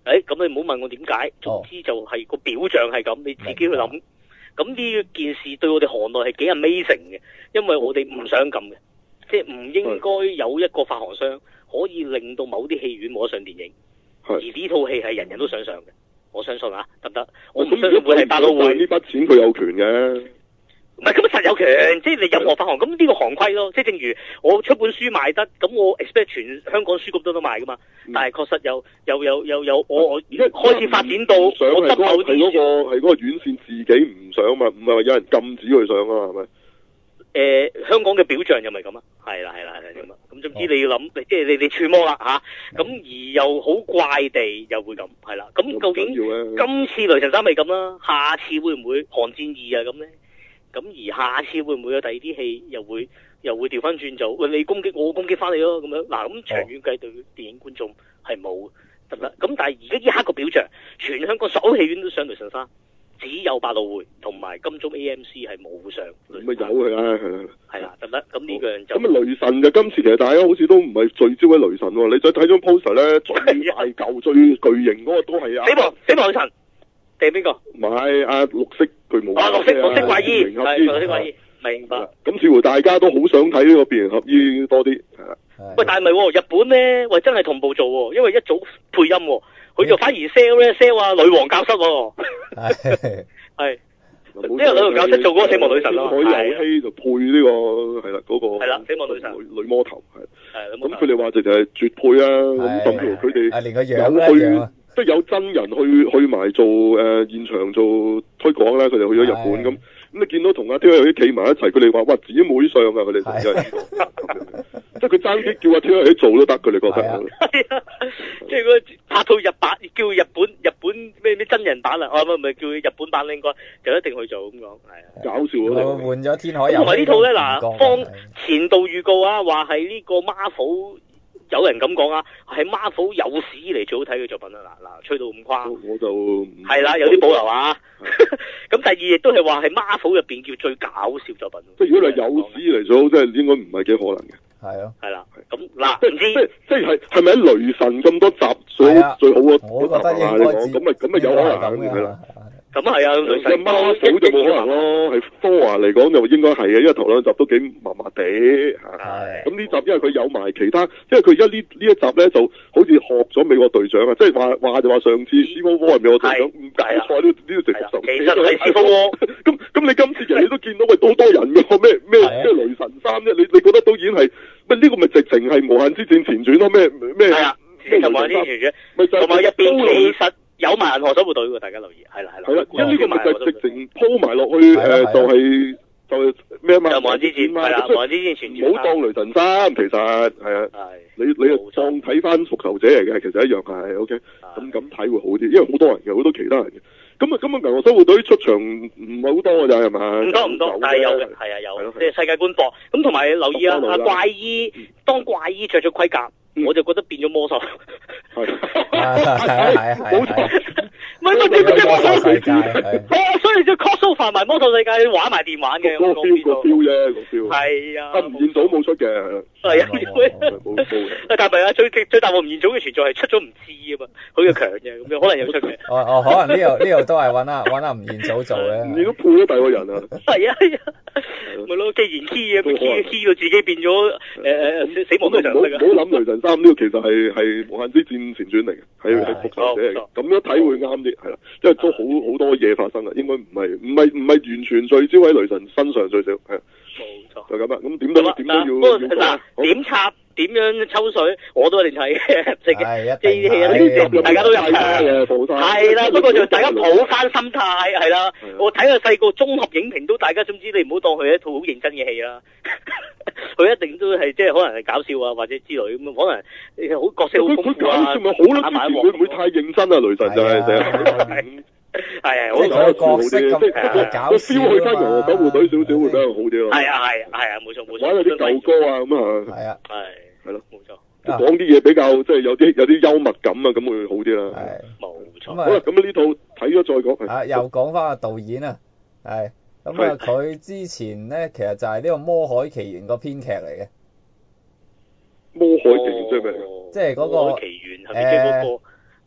誒，咁你唔好問我點解，總之就係個表象係咁，你自己去諗。咁呢件事對我哋行內係幾 amazing 嘅，因為我哋唔想咁嘅，即係唔應該有一個發行商可以令到某啲戲院冇得上電影，而呢套戲係人人都想上嘅，我相信啊，得唔得？我唔相信會係百老匯呢筆錢佢有權嘅。 唔係咁實有權，即係你任何發行，咁呢個行規咯。即係正如我出本書賣得，咁我 expect 全香港書局都得賣噶嘛。嗯、但係確實有有有有有我我開始發展到我執某啲係嗰個係嗰個院線自己唔上嘛，唔係話有人禁止佢上啊，係咪？ 誒、呃，香港嘅表象又咪咁啊？係啦係啦係咁啊。咁總之你要諗，即係你你揣摩啦吓。咁、啊、而又好怪地又會咁，係啦。咁究竟今次雷神三咪咁啦，下次會唔會寒戰二啊咁咧？咁而下次會唔會有第二啲戲又會又會調翻轉就喂你攻擊我攻擊翻你咯咁樣嗱，咁長遠計對電影觀眾係冇得啦。咁但係而家呢刻個表象，全香港所有戲院都上雷神三，只有百老匯同埋金鐘 A M C 係冇上。 咪有佢啦，係啦。係啦，得啦。咁呢個樣就咁啊雷神就今次其實大家好似都唔係聚焦喺雷神喎。你再睇張 poster 咧，最大嚿最巨型嗰個都係啊。 死亡死亡女神。定邊個？ 唔係阿綠色巨無霸。 啊，綠色綠色怪醫，係綠色怪醫，明白。 咁似乎大家都好想睇呢個變形俠醫多啲，係啦。 喂，但係唔係日本咧？喂，真係同步做喎，因為一早配音，佢就反而 sell 咧 sell 啊女王教室喎。係係，因為女王教室做嗰個死亡女神咯。 海遊希就配呢個係啦嗰個。 係啦，死亡女神。 女魔頭係。係咁佢哋話就就係絕配啊！咁甚至乎佢哋連個樣一樣。 即係有真人去去埋做誒、呃、現場做推廣啦，佢哋去咗日本咁，咁你見到同阿 T V B 企埋一齊，佢哋話哇姊妹相啊，佢哋成日即係佢爭啲叫阿 T V B 做都得，佢哋覺得。係啊， 即係如果拍套日版叫日本日本咩咩真人版啊，唔係唔係叫日本版咧，應該就一定去做咁講，係啊。 搞笑嗰度。 換咗天海遊。 同埋呢套咧嗱，方前度預告啊，話係呢個 Marvel。有人咁講啊，係 Marvel 有史以嚟最好睇嘅作品啦！嗱嗱，吹到咁誇， 我就係啦，有啲保留啊。咁第二亦都係話係 Marvel 入邊叫最搞笑作品。 即係如果你有史以嚟最好，即係應該唔係幾可能嘅。 係咯， 係啦。咁嗱，即係即係即係係咪喺雷神咁多集最最好嘅？ 我覺得應該咁咪咁咪有可能係啦。 咁係啊，雷神 Marvel 就冇可能咯，係科華嚟講就應該係嘅，因為頭兩集都幾麻麻地嚇。咁呢集因為佢有埋其他，因為佢而家呢呢一集咧就好似學咗美國隊長啊，即係話話就話上次 Civil War 係美國隊長，唔解錯呢呢度直頭。 其實係 Civil War。 咁咁你今次其實你都見到喂好多人㗎，咩咩咩雷神三啫？你你覺得都已經係咩呢個咪直情係無限之戰前傳咯？咩咩？ 係啊，同埋呢前傳，同埋入邊其實。有埋銀河守護隊喎，大家留意，係啦係啦。係啦，因為呢個咪就直情鋪埋落去誒，就係就係咩啊嘛？無限之戰係啦，無限之戰全唔好當雷神三，其實係啊。係。你你又當睇翻復仇者嚟嘅，其實一樣係 OK。咁咁睇會好啲，因為好多人嘅，好多其他人嘅。咁啊咁啊，銀河守護隊出場唔係好多㗎咋係嘛？唔多唔多，但係有嘅，係啊有。即係世界觀博。咁同埋留意啊，阿怪醫當怪醫着咗盔甲。我就覺得變咗魔獸，係係係係，冇錯，唔係唔係點解魔獸世界？哦，所以就 crossover 埋魔獸世界玩埋電玩嘅，個 feel 個 feel 啫，個 feel 係啊。阿吳彥祖冇出嘅，係啊，冇冇。但係啊，最最大鑊吳彥祖嘅存在係出咗唔知啊嘛，佢嘅強嘅咁樣，可能有出嘅。 哦哦，可能呢度呢度都係揾阿揾阿吳彥祖做嘅。 吳彥祖配咗第二個人啊。係啊係啊，咪咯，既然 key 啊，key key 到自己變咗誒誒死死亡都上得㗎。唔好諗雷神。三呢個其實係係無限之戰前傳嚟嘅，係係復仇者嚟嘅，咁樣睇會啱啲，係啦，因為都好好多嘢發生啊，應該唔係唔係唔係完全聚焦喺雷神身上最少，係冇錯，就咁啦，咁點都點都要嗱點插點樣抽水，我都一定睇嘅，即係即係大家都有睇嘅，係啦，不過就大家抱翻心態，係啦，我睇個細個綜合影評都大家總之你唔好當佢係一套好認真嘅戲啦。佢一定都係即係可能係搞笑啊，或者之類咁啊，可能好角色好豐富啊。佢搞笑咪好咯，之前會唔會太認真啊？雷神就係成日係係，我覺得角色咁即係搞笑，燒去翻銀河守護隊少少會比較好啲咯。係啊係啊係啊，冇錯冇錯。玩下啲舊歌啊咁啊。係啊係係咯，冇錯。講啲嘢比較即係有啲有啲幽默感啊，咁會好啲啦。係冇錯。好啦，咁呢套睇咗再講。啊，又講翻個導演啊，係。咁啊，佢之前咧，其實就係呢個《魔海奇緣》個編劇嚟嘅。魔海奇緣即係咩？即係嗰個。魔海奇緣係咪即係嗰個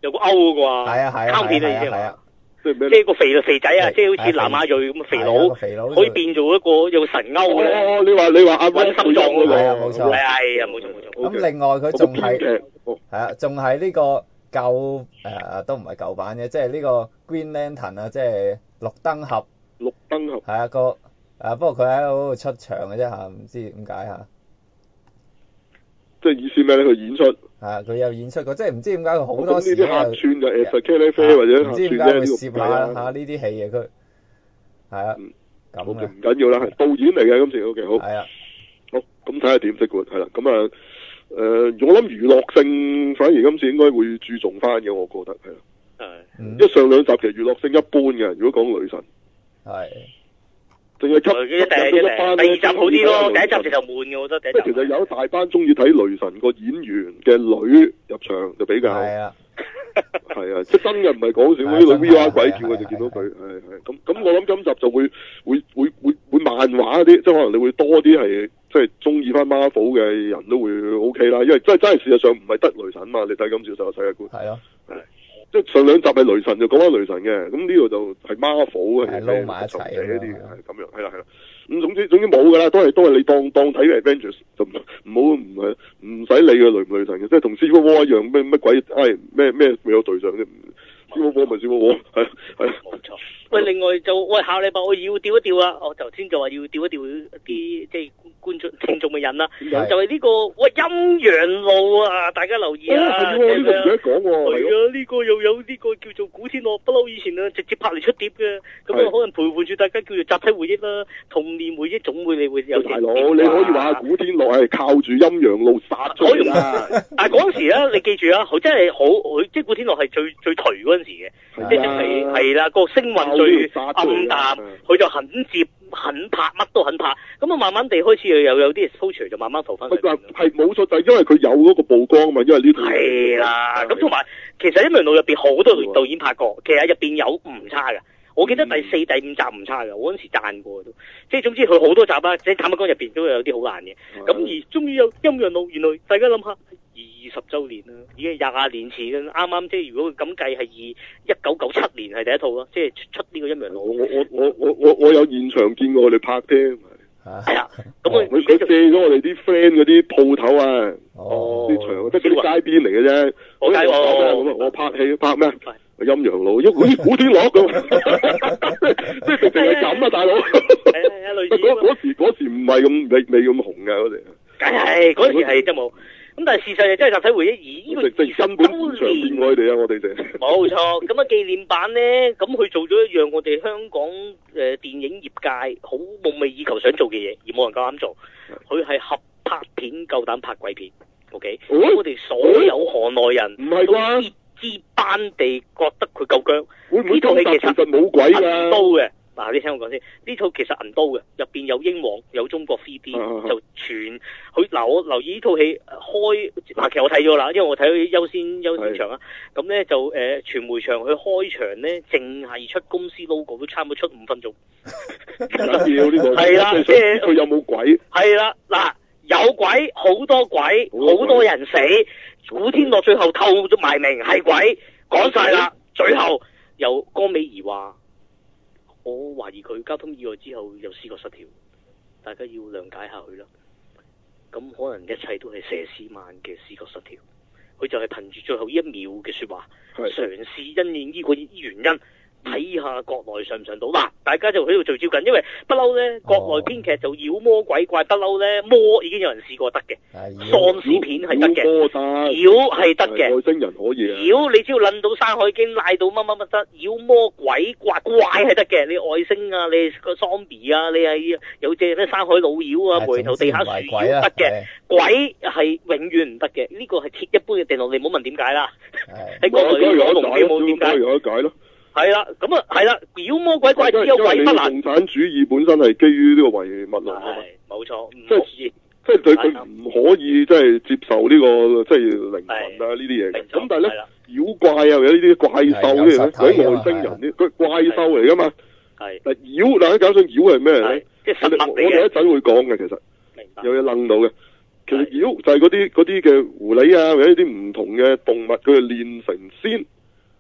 有個勾嘅啩。 係啊係啊卡片啊已經係啊。 即係個肥肥仔啊，即係好似南亞裔咁嘅肥佬，可以變做一個有神勾嘅。 哦，你話你話阿温心臟嗰個， 係啊冇錯， 係啊冇錯冇錯。 咁另外佢仲係係啊，仲係呢個舊誒都唔係舊版嘅，即係呢個 Green Lantern 啊，即係綠燈俠。 綠燈俠。係啊個誒，不過佢喺嗰度出場嘅啫嚇，唔知點解嚇。 即係意思咩咧？佢演出係啊，佢有演出過，即係唔知點解佢好多時呢啲客串就誒實 K L F 或者唔知點解會攝下下呢啲戲嘅佢係啊，咁嘅唔緊要啦，係導演嚟嘅今次 O K 好係啊， 好咁睇下點即管係啦，咁啊誒，我諗娛樂性反而今次應該會注重翻嘅，我覺得係啦，係，因為上兩集其實娛樂性一般嘅，如果講雷神係。淨係吸吸引到一班， 第二集好啲咯，第一集直頭悶嘅，我覺得。 即係其實有一大班中意睇雷神個演員嘅女入場就比較係啊，係啊，即係真嘅唔係講笑，嗰啲女 V R 鬼叫佢就見到佢，係係咁咁，我諗今集就會會會會會漫畫啲，即係可能你會多啲係即係中意翻 Marvel 嘅人都會 O K 啦，因為真係真係事實上唔係得雷神嘛，你睇今次就世界觀係咯，係。即係上兩集係雷神就講翻雷神嘅，咁呢度就係 Marvel 嘅， 撈埋一齊嘅呢啲係咁樣，係啦係啦。咁總之總之冇㗎啦，都係都係你當當睇嘅 Avengers 就唔唔好唔係唔使理佢雷唔雷神嘅，即係同 Civil War 一樣咩乜鬼唉咩咩未有對象啫，Civil War 咪 Civil War 係係。冇錯。 喂，另外就喂下禮拜我要調一調啦，我頭先就話要調一調啲即係觀眾聽眾嘅人啦，就係呢個喂陰陽路啊，大家留意啊。 係喎，呢個唔記得講喎。 係啊，呢個又有呢個叫做古天樂，不嬲以前啊直接拍嚟出碟嘅，咁啊可能陪伴住大家叫做集體回憶啦，童年回憶總會你會有。 大佬，你可以話古天樂係靠住陰陽路殺出嚟啦。 但係嗰陣時咧，你記住啊，佢真係好，佢即係古天樂係最最頹嗰陣時嘅，即係係啦個星運最暗淡，佢就肯接肯拍，乜都肯拍，咁啊慢慢地開始又有有啲 exposure 就慢慢浮翻。 係係冇錯，就係因為佢有嗰個曝光啊嘛，因為呢套係啦，咁同埋其實《陰陽路》入邊好多導演拍過，其實入邊有唔差嘅。我記得第四、第五集唔差嘅，我嗰陣時讚過都。即係總之佢好多集啦，即係《坦白講》入邊都有啲好難嘅。咁而終於有《陰陽路》，原來大家諗下，二十週年啦，已經係廿年前啦，啱啱即係如果咁計係二一九九七年係第一套咯，即係出呢個《陰陽路》。 我我我我我我有現場見過佢哋拍添。 係啊，咁佢佢佢借咗我哋啲 friend 嗰啲鋪頭啊，啲場即係啲街邊嚟嘅啫。 我街我我拍戲拍咩？陰陽路，因為好似古天樂咁，即係直情係咁啊，大佬。 係啊，類似。 嗰嗰時嗰時唔係咁未未咁紅噶嗰時。 梗係嗰時係真冇。咁但係事實係真係集體回憶，而呢個二十根本現場見我哋啊，我哋哋。冇錯，咁啊紀念版咧，咁佢做咗一樣我哋香港誒、呃、電影業界好夢寐以求想做嘅嘢，而冇人夠膽做。佢係合拍片，夠膽拍鬼片。OK，咁、哦、我哋所有行內人唔係啩？ 支班地覺得佢夠僵， 會唔會呢套其實冇鬼㗎？ 銀刀嘅，嗱你聽我講先，呢套其實銀刀嘅，入邊有英皇，有中國 three D，、啊、就全佢嗱我留意呢套戲開嗱，其實我睇咗啦，因為我睇咗優先優先場啊，咁咧就誒傳媒場佢開場咧，淨係出公司 logo 都差唔多出五分鐘， 緊要呢個係啦，即係佢有冇鬼？ 係啦，嗱有鬼，好多鬼，好多人死。古天樂最後透咗埋名係鬼，講晒啦。最後由江美儀話：我懷疑佢交通意外之後有思覺失調，大家要諒解下佢啦。咁可能一切都係佘詩曼嘅思覺失調，佢就係憑住最後一秒嘅說話，嘗試因應呢個原因。睇下國內上唔上到嗱，大家就喺度聚焦緊，因為不嬲咧，國內編劇就妖魔鬼怪不嬲咧，魔已經有人試過得嘅，喪屍片係得嘅，妖係得嘅， 外星人可以啊， 妖你只要諗到《山海經》拉到乜乜乜得，妖魔鬼怪怪係得嘅，你外星啊，你個 zombie 啊，你係有隻咩山海老妖啊，無厘頭地下樹妖得嘅，鬼係永遠唔得嘅，呢個係鐵一般嘅定律，你唔好問點解啦，喺國內啲龍標冇點解， 有得解咯。 係啦，咁啊係啦，妖魔鬼怪只有鬼不能。 共產主義本身係基於呢個唯物論啊嘛， 冇錯， 即係即係佢佢唔可以即係接受呢個即係靈魂啊呢啲嘢嘅。咁但係咧，妖怪啊，有呢啲怪獸呢啲，有外星人啲，佢怪獸嚟噶嘛。係嗱妖，大家搞上妖係咩咧？即係實物嚟嘅。我哋一陣會講嘅，其實有嘢楞到嘅。其實妖就係嗰啲嗰啲嘅狐狸啊，或者啲唔同嘅動物，佢係練成仙。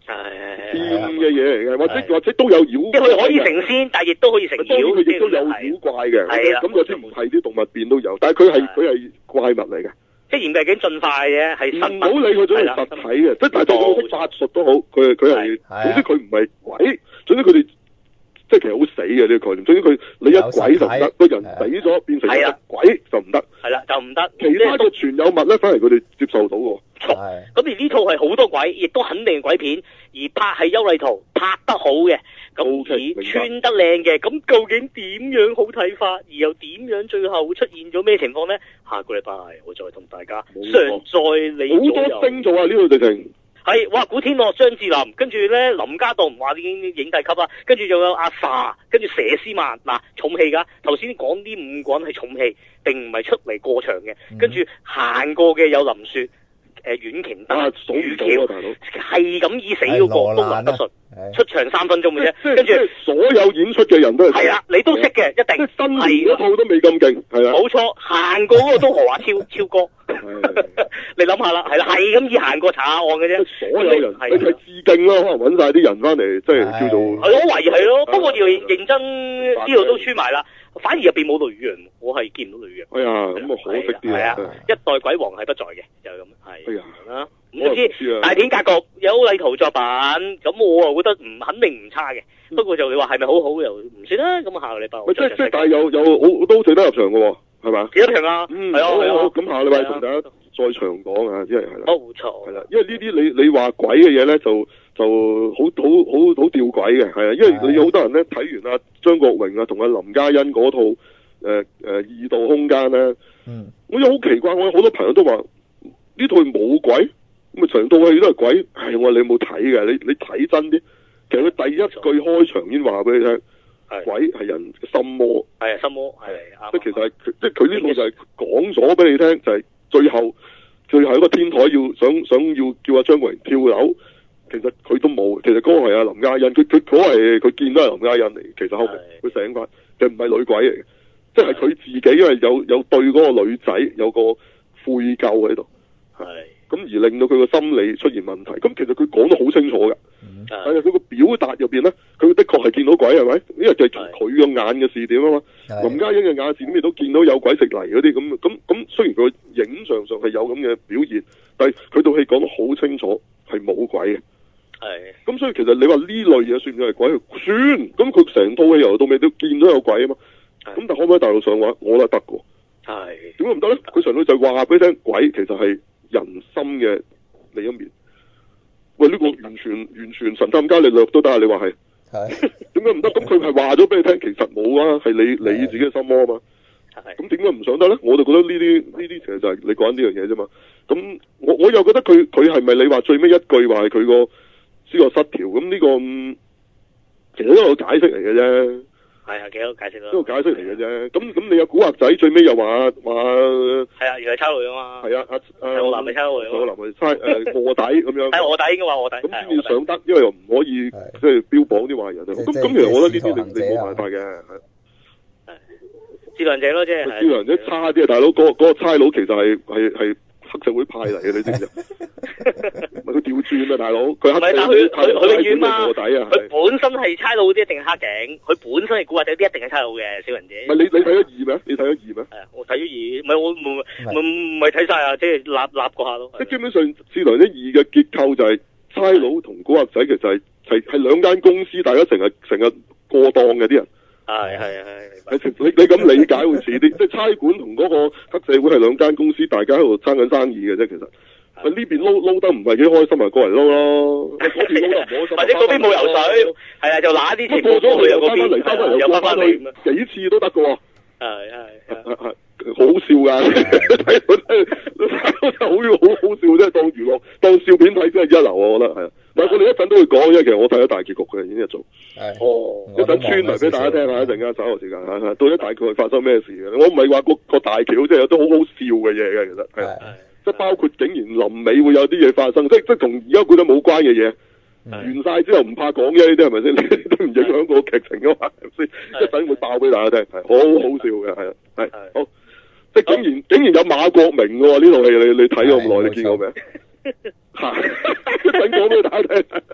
騙嘅嘢嚟嘅，或者或者都有妖，即係佢可以成仙，但係亦都可以成妖， 佢亦都有妖怪嘅，咁有啲唔係啲動物變都有，但係佢係佢係怪物嚟嘅， 即係嚴格嚟講進化嘅，係實唔好理佢種係實體嘅，即係但係就算佢識法術都好，佢佢係總之佢唔係鬼，總之佢哋。即係其實好死嘅呢個概念，總之佢你一鬼就唔得，個人死咗變成一隻鬼就唔得，係啦就唔得。其他嘅全有物咧，反而佢哋接受到喎。咁而呢套係好多鬼，亦都肯定係鬼片，而拍係邱禮濤拍得好嘅，咁而穿得靚嘅，咁究竟點樣好睇法，而又點樣最後出現咗咩情況咧？下個禮拜我再同大家常在你左右。 好多星座啊！呢度直情。 係，哇！古天樂、張智霖，跟住咧林家棟，話已經影帝級啦，跟住仲有阿 sa，跟住佘詩曼，嗱重戲噶。頭先講呢五個人係重戲，並唔係出嚟過場嘅。跟住行過嘅有林雪、誒阮瓊丹、余橋，係咁以死嗰個都林德順，出場三分鐘嘅啫。跟住所有演出嘅人都係。 係啦，你都識嘅，一定。 新年嗰套都未咁勁，係啦。 冇錯，行過嗰個都何華超超哥。你諗下啦，係啦，係咁以行過查下案嘅啫。 所有人係係致敬咯，可能揾晒啲人翻嚟，即係叫做。 係我懷疑係咯，不過要認真呢度都穿埋啦，反而入邊冇女人，我係見唔到女人。 哎呀，咁啊可惜啲啊！ 一代鬼王係不在嘅，就係咁，係。 哎呀， 啦，咁總之大片格局有禮濤作品，咁我啊覺得唔肯定唔差嘅，不過就你話係咪好好又唔算啦。咁下個禮拜我。 即即係但係有有好都值得入場嘅喎。係嘛？ 幾多場啊？嗯，係啊，係啊。咁下禮拜同大家再長講啊，因為係啦。冇錯。係啦，因為呢啲你你話鬼嘅嘢咧，就就好好好好吊詭嘅，係啊，因為你有好多人咧睇完阿張國榮啊同阿林嘉欣嗰套誒誒異度空間咧，嗯，我有好奇怪，我有好多朋友都話呢套冇鬼，咁啊成套戲都係鬼，係我話你有冇睇嘅？你你睇真啲，其實佢第一句開場已經話俾你聽。鬼係人心魔， 係啊，心魔係啱。 即係其實係，即係佢呢度就係講咗俾你聽，就係最後最後一個天台要想想要叫阿張國榮跳樓，其實佢都冇。其實嗰個係阿林嘉欣，佢佢嗰係佢見到係林嘉欣嚟。其實後尾佢醒翻，就唔係女鬼嚟嘅，即係佢自己，因為有有對嗰個女仔有個悔疚喺度，係咁而令到佢個心理出現問題。咁其實佢講得好清楚嘅。但係佢個表達入邊咧，佢的確係見到鬼係咪？因為就係從佢個眼嘅視點啊嘛。林嘉欣嘅眼視點亦都見到有鬼食泥嗰啲咁咁咁。雖然佢影像上係有咁嘅表現，但係佢套戲講得好清楚係冇鬼嘅。係。咁所以其實你話呢類嘢算唔算係鬼？算。咁佢成套戲由頭到尾都見到有鬼啊嘛。咁但可唔可以大陸上畫？我覺得得嘅。係。點解唔得咧？佢上到就話俾你聽，鬼其實係人心嘅另一面。喂，呢、這個完全完全神探伽利略都得，你話係？係。點解唔得？咁佢係話咗俾你聽，其實冇啊，係你你自己嘅心魔啊嘛。係。咁點解唔想得咧？我就覺得呢啲呢啲其實就係你講緊呢樣嘢啫嘛。咁我我又覺得佢佢係咪你話最尾一句話係佢個思覺失調？咁呢、這個、嗯、其實都係個解釋嚟嘅啫。係啊，幾好解釋咯。呢個解釋嚟嘅啫。咁咁你有古惑仔最尾又話話係啊，原來差佬嚟啊嘛。係啊，阿阿我男咪差佬嚟。我男咪差誒臥底咁樣。係臥底應該話臥底。咁先要上得，因為又唔可以即係標榜啲壞人啊。咁咁其實我覺得呢啲你你冇辦法嘅。係。智量者咯，即係。智量者差啲啊，大佬嗰嗰個差佬其實係係係黑社會派嚟嘅，你知唔知？咪佢調轉啊，大佬！佢黑社會佢佢永遠嘛，佢本身係差佬啲，一定係黑警；佢本身係古惑仔啲，一定係差佬嘅小人者。唔係你你睇咗二咩？你睇咗二咩？係啊，我睇咗二，唔係我唔唔唔係睇晒啊，即係立立過下咯。即係基本上，智量者二嘅結構就係差佬同古惑仔，其實係係係兩間公司，大家成日成日過檔嘅啲人。係係係，你你咁理解會似啲，即係差館同嗰個黑社會係兩間公司，大家喺度爭緊生意嘅啫，其實。呢邊撈撈得唔係幾開心，咪過嚟撈咯。嗰邊撈得唔開心，或者嗰邊冇游水，係啊，就揦啲錢過咗去又嗰邊，翻翻嚟又翻翻去，幾次都得㗎喎。係係係係，好笑㗎，睇到真係好好好笑，真係當娛樂當笑片睇真係一流，我覺得係。唔係，我哋一陣都會講，因為其實我睇咗大結局嘅已經一做。係。哦。一陣穿嚟俾大家聽下，一陣間稍後時間嚇嚇，到底大概發生咩事嘅？我唔係話個個大橋，即係有啲好好笑嘅嘢嘅，其實係。係。即係包括竟然臨尾會有啲嘢發生，即係即係同而家估得冇關嘅嘢。完晒之後唔怕講嘅呢啲係咪先？呢啲都唔影響個劇情㗎嘛，係咪先？一陣會爆俾大家聽，係好好笑嘅，係啊，係好。即係竟然竟然有馬國明嘅喎，呢套戲你你睇咗咁耐，你見過未？嚇！一陣講俾大家聽。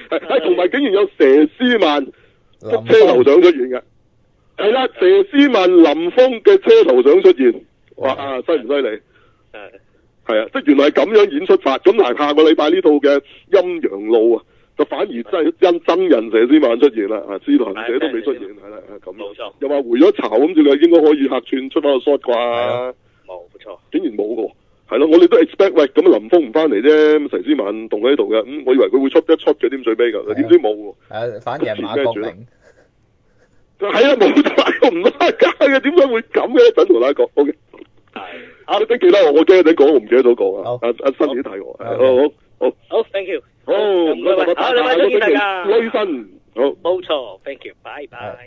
係同埋竟然有佘詩曼幅車頭相出現嘅，係啦，佘詩曼林峰嘅車頭相出現，哇，犀唔犀利？係係啊，即係原來係咁樣演出法。咁嗱，下個禮拜呢套嘅陰陽路啊，就反而真係因真人佘詩曼出現啦，啊，司徒行者都未出現，係啦，咁冇錯。又話回咗巢，咁住佢應該可以客串出翻個 shot 啩？冇錯，竟然冇喎。係咯，我哋都 expect 喂，咁林峰唔翻嚟啫，咁佘詩曼棟喺度嘅，咁我以為佢會出一出嘅，點最尾㗎？點知冇喎。誒，反而係馬國明。係啊，冇錯，唔拉家嘅，點解會咁嘅？等同拉講 ，OK。係。啊，你記得我，我驚你講，我唔記得咗講啊。阿阿新年提我，好好好。好 ，thank you。好，唔該，好，你晚再見大家。女神，好。冇錯 ，thank you，拜拜。